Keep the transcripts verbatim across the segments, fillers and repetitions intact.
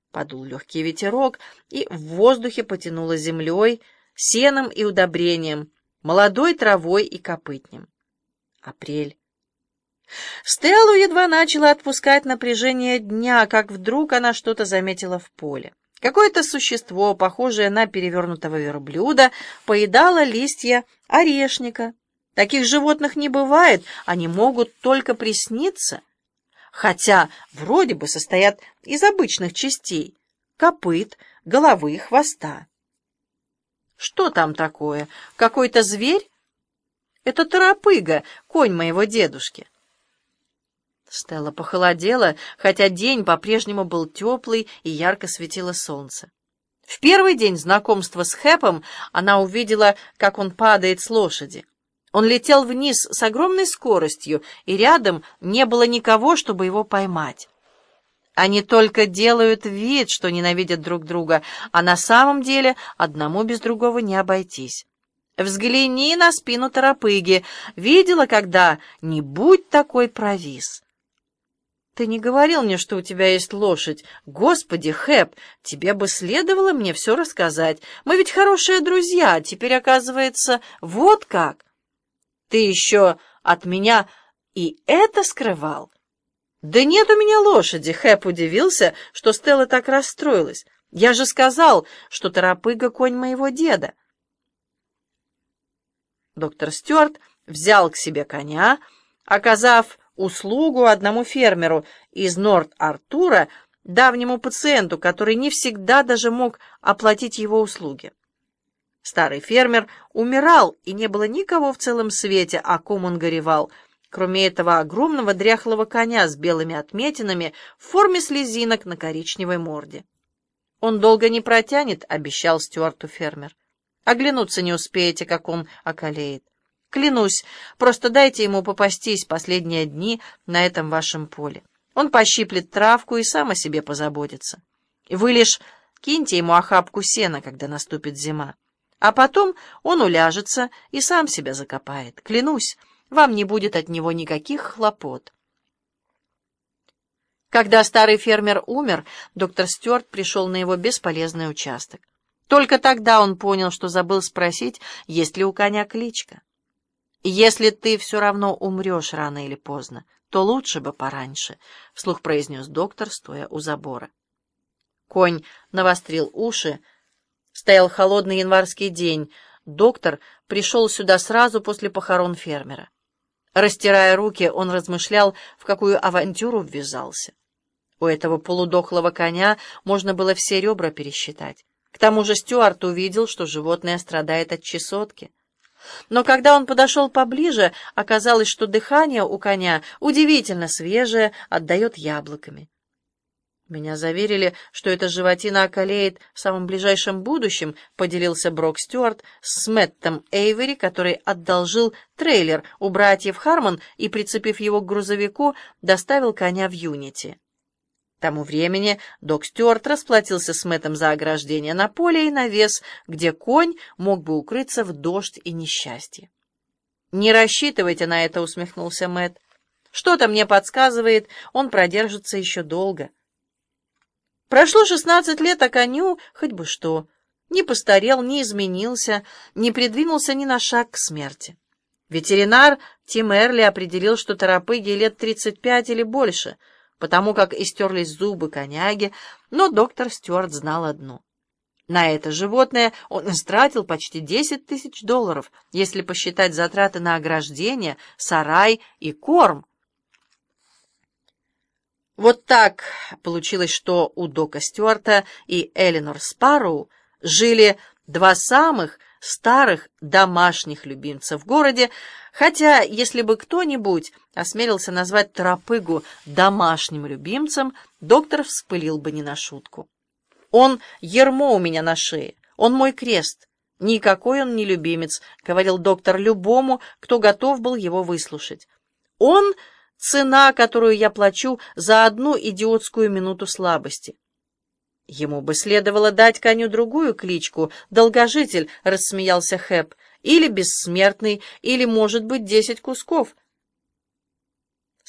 Подул легкий ветерок, и в воздухе потянуло землей, сеном и удобрением, молодой травой и копытнем. Апрель. Стеллу едва начала отпускать напряжение дня, как вдруг она что-то заметила в поле. Какое-то существо, похожее на перевернутого верблюда, поедало листья орешника. Таких животных не бывает, они могут только присниться, хотя вроде бы состоят из обычных частей — копыт, головы, хвоста. Что там такое? Какой-то зверь? Это торопыга, конь моего дедушки. Стелла похолодела, хотя день по-прежнему был теплый и ярко светило солнце. В первый день знакомства с Хэпом она увидела, как он падает с лошади. Он летел вниз с огромной скоростью, и рядом не было никого, чтобы его поймать. Они только делают вид, что ненавидят друг друга, а на самом деле одному без другого не обойтись. Взгляни на спину торопыги. Видела когда-нибудь такой провис? Ты не говорил мне, что у тебя есть лошадь. Господи, Хэп, тебе бы следовало мне все рассказать. Мы ведь хорошие друзья, а теперь, оказывается, вот как. Ты еще от меня и это скрывал? Да нет у меня лошади. Хэп удивился, что Стелла так расстроилась. Я же сказал, что торопыга конь моего деда. Доктор Стюарт взял к себе коня, оказав услугу одному фермеру из Норт-Артура, давнему пациенту, который не всегда даже мог оплатить его услуги. Старый фермер умирал, и не было никого в целом свете, о ком он горевал, кроме этого огромного дряхлого коня с белыми отметинами в форме слезинок на коричневой морде. «Он долго не протянет», — обещал Стюарту фермер. «Оглянуться не успеете, как он околеет. Клянусь, просто дайте ему попастись последние дни на этом вашем поле. Он пощиплет травку и сам о себе позаботится. Вы лишь киньте ему охапку сена, когда наступит зима. А потом он уляжется и сам себя закопает. Клянусь, вам не будет от него никаких хлопот». Когда старый фермер умер, доктор Стюарт пришел на его бесполезный участок. Только тогда он понял, что забыл спросить, есть ли у коня кличка. «Если ты все равно умрешь рано или поздно, то лучше бы пораньше», — вслух произнес доктор, стоя у забора. Конь навострил уши. Стоял холодный январский день. Доктор пришел сюда сразу после похорон фермера. Растирая руки, он размышлял, в какую авантюру ввязался. У этого полудохлого коня можно было все ребра пересчитать. К тому же Стюарт увидел, что животное страдает от чесотки. Но когда он подошел поближе, оказалось, что дыхание у коня удивительно свежее, отдает яблоками. «Меня заверили, что эта животина околеет в самом ближайшем будущем», — поделился Брок Стюарт с Мэттом Эйвери, который одолжил трейлер у братьев Хармон и, прицепив его к грузовику, доставил коня в Юнити. К тому времени док Стюарт расплатился с Мэттом за ограждение на поле и навес, где конь мог бы укрыться в дождь и несчастье. «Не рассчитывайте на это», — усмехнулся Мэтт. «Что-то мне подсказывает, он продержится еще долго». Прошло шестнадцать лет, а коню хоть бы что. Не постарел, не изменился, не придвинулся ни на шаг к смерти. Ветеринар Тим Эрли определил, что торопыге лет тридцать пять или больше, потому как истерлись зубы коняги, но доктор Стюарт знал одно. На это животное он истратил почти десять тысяч долларов, если посчитать затраты на ограждение, сарай и корм. Вот так получилось, что у дока Стюарта и Эленор Спарроу жили два самых старых домашних любимца в городе, хотя если бы кто-нибудь осмелился назвать торопыгу домашним любимцем, доктор вспылил бы не на шутку. «Он ярмо у меня на шее, он мой крест. Никакой он не любимец», — говорил доктор любому, кто готов был его выслушать. «Он — цена, которую я плачу за одну идиотскую минуту слабости». «Ему бы следовало дать коню другую кличку. Долгожитель», — рассмеялся Хэп, — «или бессмертный, или, может быть, десять кусков».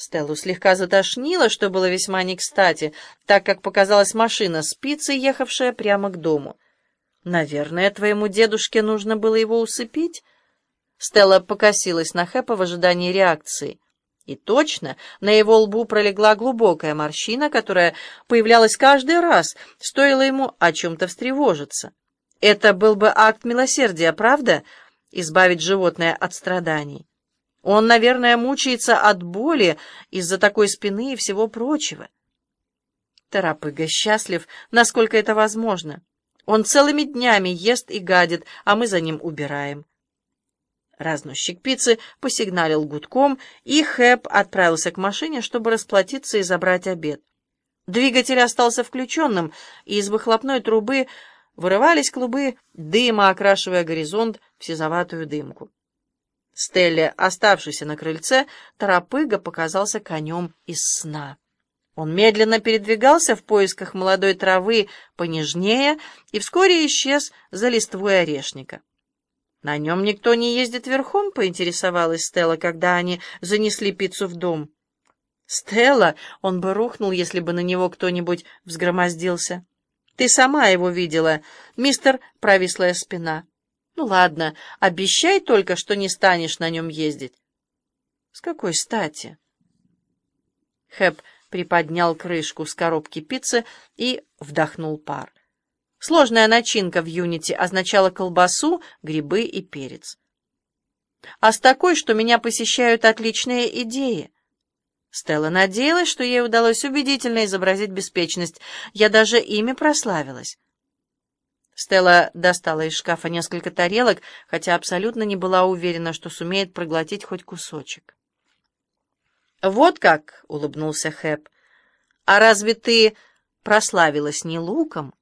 Стеллу слегка затошнило, что было весьма не кстати, так как показалась машина с пиццей, ехавшая прямо к дому. «Наверное, твоему дедушке нужно было его усыпить?» Стелла покосилась на Хэпа в ожидании реакции. И точно, на его лбу пролегла глубокая морщина, которая появлялась каждый раз, стоило ему о чем-то встревожиться. Это был бы акт милосердия, правда? Избавить животное от страданий. Он, наверное, мучается от боли из-за такой спины и всего прочего. Торопыга счастлив, насколько это возможно. Он целыми днями ест и гадит, а мы за ним убираем. Разносчик пиццы посигналил гудком, и Хэп отправился к машине, чтобы расплатиться и забрать обед. Двигатель остался включенным, и из выхлопной трубы вырывались клубы дыма, окрашивая горизонт в сизоватую дымку. Стелле, оставшейся на крыльце, торопыга показался конем из сна. Он медленно передвигался в поисках молодой травы понежнее и вскоре исчез за листвой орешника. «На нем никто не ездит верхом?» — поинтересовалась Стелла, когда они занесли пиццу в дом. «Стелла, он бы рухнул, если бы на него кто-нибудь взгромоздился. Ты сама его видела, мистер провислая спина. Ну ладно, обещай только, что не станешь на нем ездить». «С какой стати?» Хэп приподнял крышку с коробки пиццы и вдохнул пар. Сложная начинка в Юнити означала колбасу, грибы и перец. А с такой, что меня посещают отличные идеи. Стелла надеялась, что ей удалось убедительно изобразить беспечность. Я даже ими прославилась. Стелла достала из шкафа несколько тарелок, хотя абсолютно не была уверена, что сумеет проглотить хоть кусочек. «Вот как!» — улыбнулся Хэп. «А разве ты прославилась не луком?»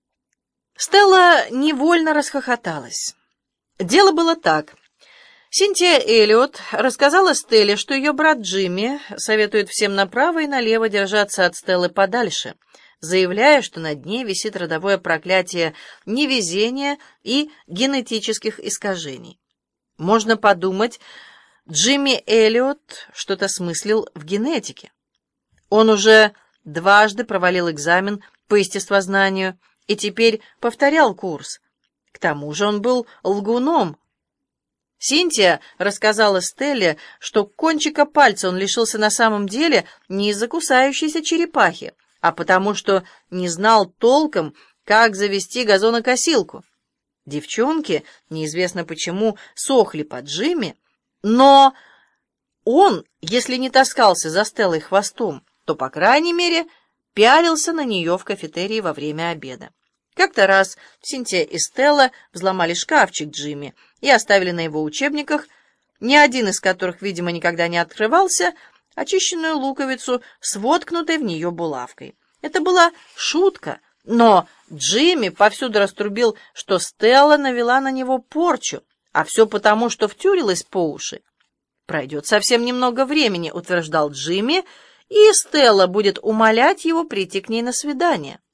Стелла невольно расхохоталась. Дело было так. Синтия Эллиот рассказала Стелле, что ее брат Джимми советует всем направо и налево держаться от Стеллы подальше, заявляя, что над ней висит родовое проклятие невезения и генетических искажений. Можно подумать, Джимми Эллиот что-то смыслил в генетике. Он уже дважды провалил экзамен по естествознанию и теперь повторял курс. К тому же он был лгуном. Синтия рассказала Стелле, что кончика пальца он лишился на самом деле не из-за кусающейся черепахи, а потому что не знал толком, как завести газонокосилку. Девчонки, неизвестно почему, сохли по Джимми, но он, если не таскался за Стеллой хвостом, то, по крайней мере, пялился на нее в кафетерии во время обеда. Как-то раз Синтия и Стелла взломали шкафчик Джимми и оставили на его учебниках, ни один из которых, видимо, никогда не открывался, очищенную луковицу с воткнутой в нее булавкой. Это была шутка, но Джимми повсюду раструбил, что Стелла навела на него порчу, а все потому, что втюрилась по уши. «Пройдет совсем немного времени», — утверждал Джимми, и Стелла будет умолять его прийти к ней на свидание.